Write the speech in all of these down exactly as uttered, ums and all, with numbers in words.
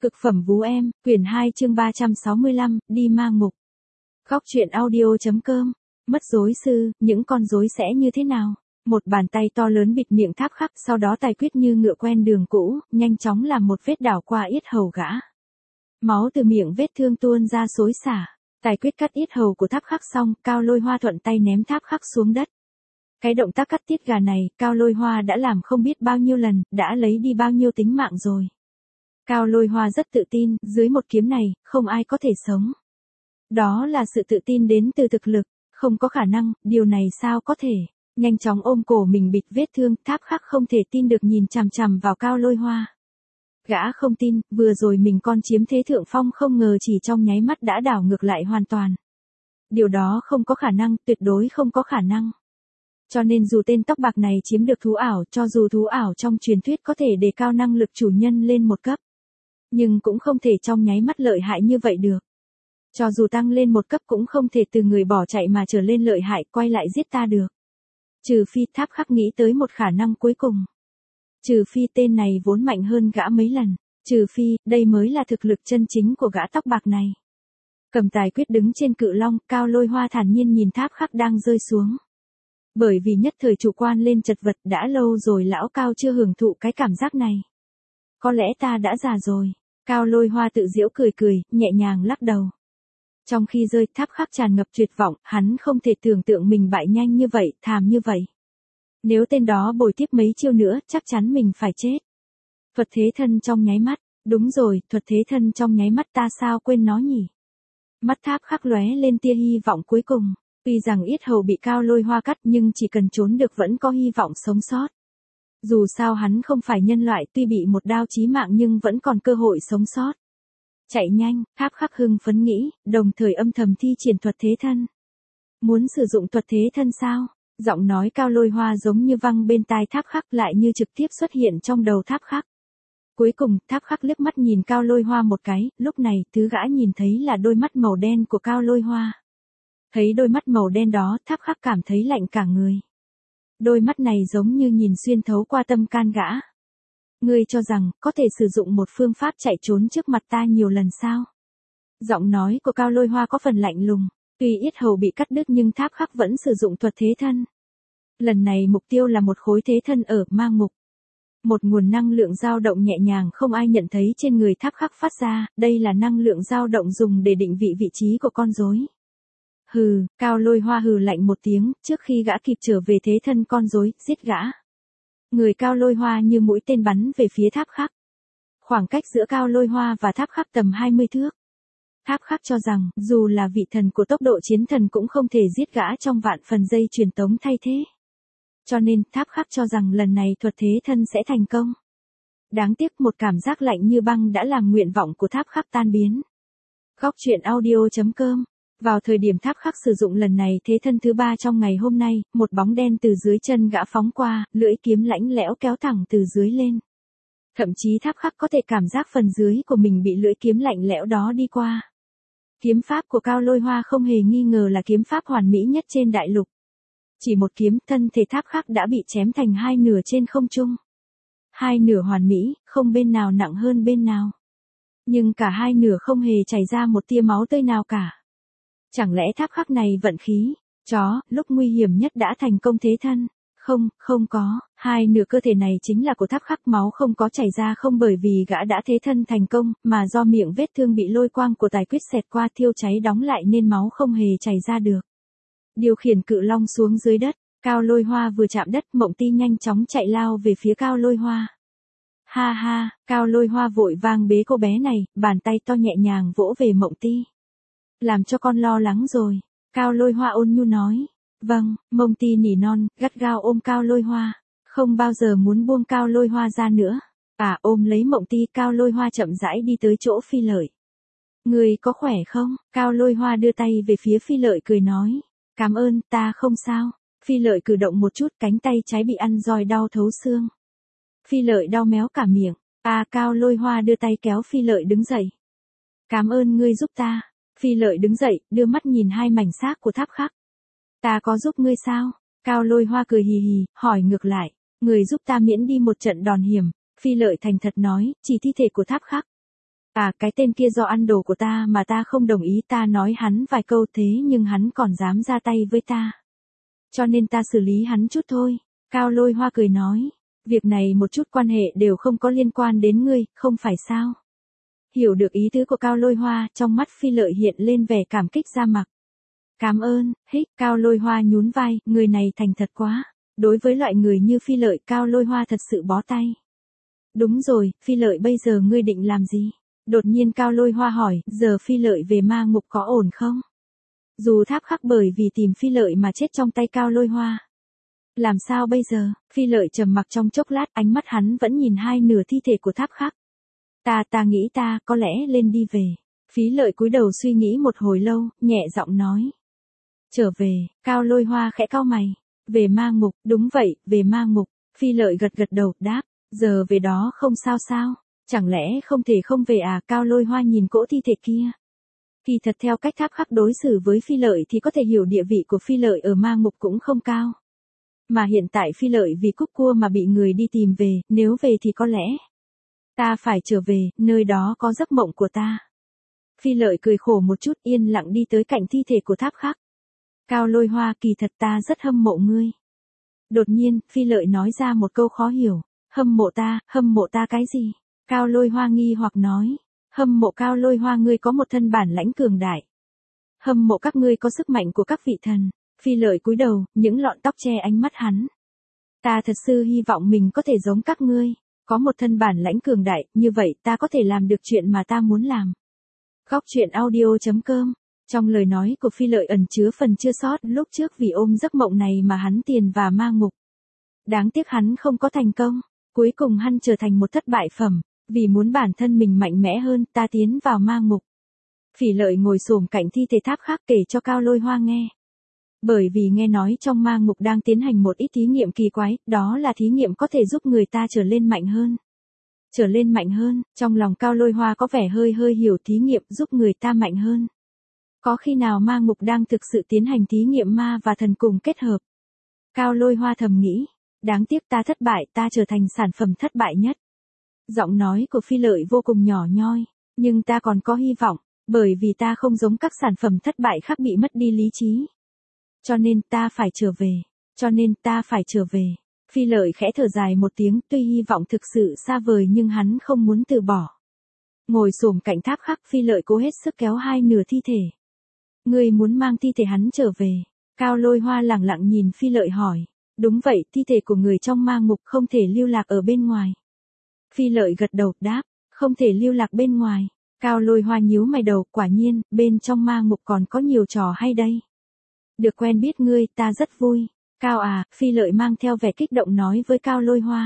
Cực phẩm vú em, quyển hai chương ba trăm sáu mươi lăm, đi mang mục. Góc truyện audio.com. Mất rối sư, những con rối sẽ như thế nào? Một bàn tay to lớn bịt miệng Tháp Khắc, sau đó Tài Quyết như ngựa quen đường cũ, nhanh chóng làm một vết đảo qua yết hầu gã. Máu từ miệng vết thương tuôn ra xối xả. Tài Quyết cắt yết hầu của Tháp Khắc xong, Cao Lôi Hoa thuận tay ném Tháp Khắc xuống đất. Cái động tác cắt tiết gà này, Cao Lôi Hoa đã làm không biết bao nhiêu lần, đã lấy đi bao nhiêu tính mạng rồi. Cao Lôi Hoa rất tự tin, dưới một kiếm này, không ai có thể sống. Đó là sự tự tin đến từ thực lực, không có khả năng, điều này sao có thể. Nhanh chóng ôm cổ mình bịt vết thương, Tháp Khắc không thể tin được nhìn chằm chằm vào Cao Lôi Hoa. Gã không tin, vừa rồi mình con chiếm thế thượng phong không ngờ chỉ trong nháy mắt đã đảo ngược lại hoàn toàn. Điều đó không có khả năng, tuyệt đối không có khả năng. Cho nên dù tên tóc bạc này chiếm được thú ảo, cho dù thú ảo trong truyền thuyết có thể đề cao năng lực chủ nhân lên một cấp, nhưng cũng không thể trong nháy mắt lợi hại như vậy được. Cho dù tăng lên một cấp cũng không thể từ người bỏ chạy mà trở lên lợi hại quay lại giết ta được. Trừ phi Tháp Khắc nghĩ tới một khả năng cuối cùng. Trừ phi tên này vốn mạnh hơn gã mấy lần. Trừ phi, đây mới là thực lực chân chính của gã tóc bạc này. Cầm Tài Quyết đứng trên cự long, Cao Lôi Hoa thản nhiên nhìn Tháp Khắc đang rơi xuống. Bởi vì nhất thời chủ quan lên chật vật, đã lâu rồi lão Cao chưa hưởng thụ cái cảm giác này. Có lẽ ta đã già rồi. Cao Lôi Hoa tự giễu cười cười, nhẹ nhàng lắc đầu. Trong khi rơi, Tháp Khắc tràn ngập tuyệt vọng, hắn không thể tưởng tượng mình bại nhanh như vậy, thảm như vậy. Nếu tên đó bồi tiếp mấy chiêu nữa, chắc chắn mình phải chết. Thuật thế thân trong nháy mắt, đúng rồi, thuật thế thân trong nháy mắt ta sao quên nó nhỉ? Mắt Tháp Khắc lóe lên tia hy vọng cuối cùng. Tuy rằng yết hầu bị Cao Lôi Hoa cắt nhưng chỉ cần trốn được vẫn có hy vọng sống sót. Dù sao hắn không phải nhân loại, tuy bị một đao chí mạng nhưng vẫn còn cơ hội sống sót. Chạy nhanh, Tháp Khắc hưng phấn nghĩ, đồng thời âm thầm thi triển thuật thế thân. Muốn sử dụng thuật thế thân sao? Giọng nói Cao Lôi Hoa giống như văng bên tai Tháp Khắc lại như trực tiếp xuất hiện trong đầu Tháp Khắc. Cuối cùng, Tháp Khắc liếc mắt nhìn Cao Lôi Hoa một cái, lúc này, thứ gã nhìn thấy là đôi mắt màu đen của Cao Lôi Hoa. Thấy đôi mắt màu đen đó, Tháp Khắc cảm thấy lạnh cả người. Đôi mắt này giống như nhìn xuyên thấu qua tâm can gã. Ngươi cho rằng, có thể sử dụng một phương pháp chạy trốn trước mặt ta nhiều lần sao? Giọng nói của Cao Lôi Hoa có phần lạnh lùng, tuy yết hầu bị cắt đứt nhưng Tháp Khắc vẫn sử dụng thuật thế thân. Lần này mục tiêu là một khối thế thân ở mang mục. Một nguồn năng lượng dao động nhẹ nhàng không ai nhận thấy trên người Tháp Khắc phát ra, đây là năng lượng dao động dùng để định vị vị trí của con rối. Hừ, Cao Lôi Hoa hừ lạnh một tiếng, trước khi gã kịp trở về thế thân con rối, giết gã. Người Cao Lôi Hoa như mũi tên bắn về phía Tháp Khắc. Khoảng cách giữa Cao Lôi Hoa và Tháp Khắc tầm hai mươi thước. Tháp Khắc cho rằng, dù là vị thần của tốc độ chiến thần cũng không thể giết gã trong vạn phần dây truyền tống thay thế. Cho nên, Tháp Khắc cho rằng lần này thuật thế thân sẽ thành công. Đáng tiếc một cảm giác lạnh như băng đã làm nguyện vọng của Tháp Khắc tan biến. Góc truyện audio.com. Vào thời điểm Tháp Khắc sử dụng lần này thế thân thứ ba trong ngày hôm nay, một bóng đen từ dưới chân gã phóng qua, lưỡi kiếm lãnh lẽo kéo thẳng từ dưới lên. Thậm chí Tháp Khắc có thể cảm giác phần dưới của mình bị lưỡi kiếm lạnh lẽo đó đi qua. Kiếm pháp của Cao Lôi Hoa không hề nghi ngờ là kiếm pháp hoàn mỹ nhất trên đại lục. Chỉ một kiếm, thân thể Tháp Khắc đã bị chém thành hai nửa trên không trung. Hai nửa hoàn mỹ, không bên nào nặng hơn bên nào. Nhưng cả hai nửa không hề chảy ra một tia máu tươi nào cả. Chẳng lẽ Tháp Khắc này vận khí, chó, lúc nguy hiểm nhất đã thành công thế thân? Không, không có, hai nửa cơ thể này chính là của Tháp Khắc, máu không có chảy ra không bởi vì gã đã thế thân thành công, mà do miệng vết thương bị lôi quang của Tài Quyết xẹt qua thiêu cháy đóng lại nên máu không hề chảy ra được. Điều khiển cự long xuống dưới đất, Cao Lôi Hoa vừa chạm đất, Mộng Ti nhanh chóng chạy lao về phía Cao Lôi Hoa. Ha ha, Cao Lôi Hoa vội vàng bế cô bé này, bàn tay to nhẹ nhàng vỗ về Mộng Ti. Làm cho con lo lắng rồi, Cao Lôi Hoa ôn nhu nói. Vâng, Mộng Ti nỉ non, gắt gao ôm Cao Lôi Hoa, không bao giờ muốn buông Cao Lôi Hoa ra nữa. À, ôm lấy Mộng Ti, Cao Lôi Hoa chậm rãi đi tới chỗ Phi Lợi. Người có khỏe không? Cao Lôi Hoa đưa tay về phía Phi Lợi cười nói. Cảm ơn, ta không sao. Phi Lợi cử động một chút, cánh tay trái bị ăn roi đau thấu xương. Phi Lợi đau méo cả miệng. À, Cao Lôi Hoa đưa tay kéo Phi Lợi đứng dậy. Cảm ơn ngươi giúp ta. Phi Lợi đứng dậy, đưa mắt nhìn hai mảnh xác của Tháp Khắc. Ta có giúp ngươi sao? Cao Lôi Hoa cười hì hì, hỏi ngược lại. Người giúp ta miễn đi một trận đòn hiểm. Phi Lợi thành thật nói, chỉ thi thể của Tháp Khắc. À, cái tên kia do ăn đồ của ta mà ta không đồng ý, ta nói hắn vài câu thế nhưng hắn còn dám ra tay với ta. Cho nên ta xử lý hắn chút thôi. Cao Lôi Hoa cười nói, việc này một chút quan hệ đều không có liên quan đến ngươi, không phải sao? Hiểu được ý tứ của Cao Lôi Hoa, trong mắt Phi Lợi hiện lên vẻ cảm kích ra mặt. Cảm ơn, hích, Cao Lôi Hoa nhún vai, người này thành thật quá. Đối với loại người như Phi Lợi, Cao Lôi Hoa thật sự bó tay. Đúng rồi, Phi Lợi bây giờ ngươi định làm gì? Đột nhiên Cao Lôi Hoa hỏi, giờ Phi Lợi về ma ngục có ổn không? Dù Tháp Khắc bởi vì tìm Phi Lợi mà chết trong tay Cao Lôi Hoa. Làm sao bây giờ? Phi Lợi trầm mặc trong chốc lát, ánh mắt hắn vẫn nhìn hai nửa thi thể của Tháp Khắc. Ta ta nghĩ ta có lẽ lên đi về. Phí Lợi cúi đầu suy nghĩ một hồi lâu, nhẹ giọng nói. Trở về, Cao Lôi Hoa khẽ cau mày. Về ma ngục, đúng vậy, về ma ngục. Phi Lợi gật gật đầu, đáp, giờ về đó không sao sao. Chẳng lẽ không thể không về à? Cao Lôi Hoa nhìn cỗ thi thể kia. Kỳ thật theo cách Tháp Khắc đối xử với Phi Lợi thì có thể hiểu địa vị của Phi Lợi ở ma ngục cũng không cao. Mà hiện tại Phi Lợi vì cúc cua mà bị người đi tìm về, nếu về thì có lẽ ta phải trở về, nơi đó có giấc mộng của ta. Phi Lợi cười khổ một chút, yên lặng đi tới cạnh thi thể của Tháp Khắc. Cao Lôi Hoa, kỳ thật ta rất hâm mộ ngươi. Đột nhiên, Phi Lợi nói ra một câu khó hiểu. Hâm mộ ta, hâm mộ ta cái gì? Cao Lôi Hoa nghi hoặc nói. Hâm mộ Cao Lôi Hoa, ngươi có một thân bản lãnh cường đại. Hâm mộ các ngươi có sức mạnh của các vị thần. Phi Lợi cúi đầu, những lọn tóc che ánh mắt hắn. Ta thật sự hy vọng mình có thể giống các ngươi. Có một thân bản lãnh cường đại, như vậy ta có thể làm được chuyện mà ta muốn làm. Góc truyện audio chấm com. Trong lời nói của Phi Lợi ẩn chứa phần chưa sót, lúc trước vì ôm giấc mộng này mà hắn tiền vào ma ngục. Đáng tiếc hắn không có thành công, cuối cùng hắn trở thành một thất bại phẩm, vì muốn bản thân mình mạnh mẽ hơn, ta tiến vào ma ngục. Phỉ Lợi ngồi xổm cạnh thi thể Tháp Khắc kể cho Cao Lôi Hoa nghe. Bởi vì nghe nói trong ma ngục đang tiến hành một ít thí nghiệm kỳ quái, đó là thí nghiệm có thể giúp người ta trở lên mạnh hơn. Trở lên mạnh hơn, trong lòng Cao Lôi Hoa có vẻ hơi hơi hiểu thí nghiệm giúp người ta mạnh hơn. Có khi nào ma ngục đang thực sự tiến hành thí nghiệm ma và thần cùng kết hợp? Cao Lôi Hoa thầm nghĩ, đáng tiếc ta thất bại, ta trở thành sản phẩm thất bại nhất. Giọng nói của Phi Lợi vô cùng nhỏ nhoi, nhưng ta còn có hy vọng, bởi vì ta không giống các sản phẩm thất bại khác bị mất đi lý trí. Cho nên ta phải trở về, cho nên ta phải trở về. Phi Lợi khẽ thở dài một tiếng, tuy hy vọng thực sự xa vời nhưng hắn không muốn từ bỏ. Ngồi xổm cạnh Tháp Khắc, Phi Lợi cố hết sức kéo hai nửa thi thể. Ngươi muốn mang thi thể hắn trở về? Cao Lôi Hoa lẳng lặng nhìn Phi Lợi hỏi. Đúng vậy, thi thể của người trong ma ngục không thể lưu lạc ở bên ngoài. Phi Lợi gật đầu, đáp, không thể lưu lạc bên ngoài. Cao Lôi Hoa nhíu mày đầu, quả nhiên, bên trong ma ngục còn có nhiều trò hay đây. Được quen biết ngươi, ta rất vui. Cao à, Phi Lợi mang theo vẻ kích động nói với Cao Lôi Hoa.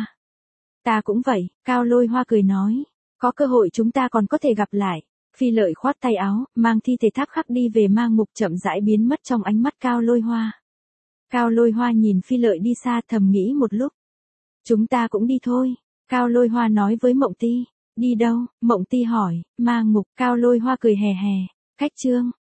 Ta cũng vậy, Cao Lôi Hoa cười nói. Có cơ hội chúng ta còn có thể gặp lại. Phi Lợi khoát tay áo, mang thi thể Tháp Khắc đi về ma ngục, chậm rãi biến mất trong ánh mắt Cao Lôi Hoa. Cao Lôi Hoa nhìn Phi Lợi đi xa, thầm nghĩ một lúc. Chúng ta cũng đi thôi. Cao Lôi Hoa nói với Mộng Ti. Đi đâu? Mộng Ti hỏi. Ma ngục. Cao Lôi Hoa cười hè hè. Cách chương.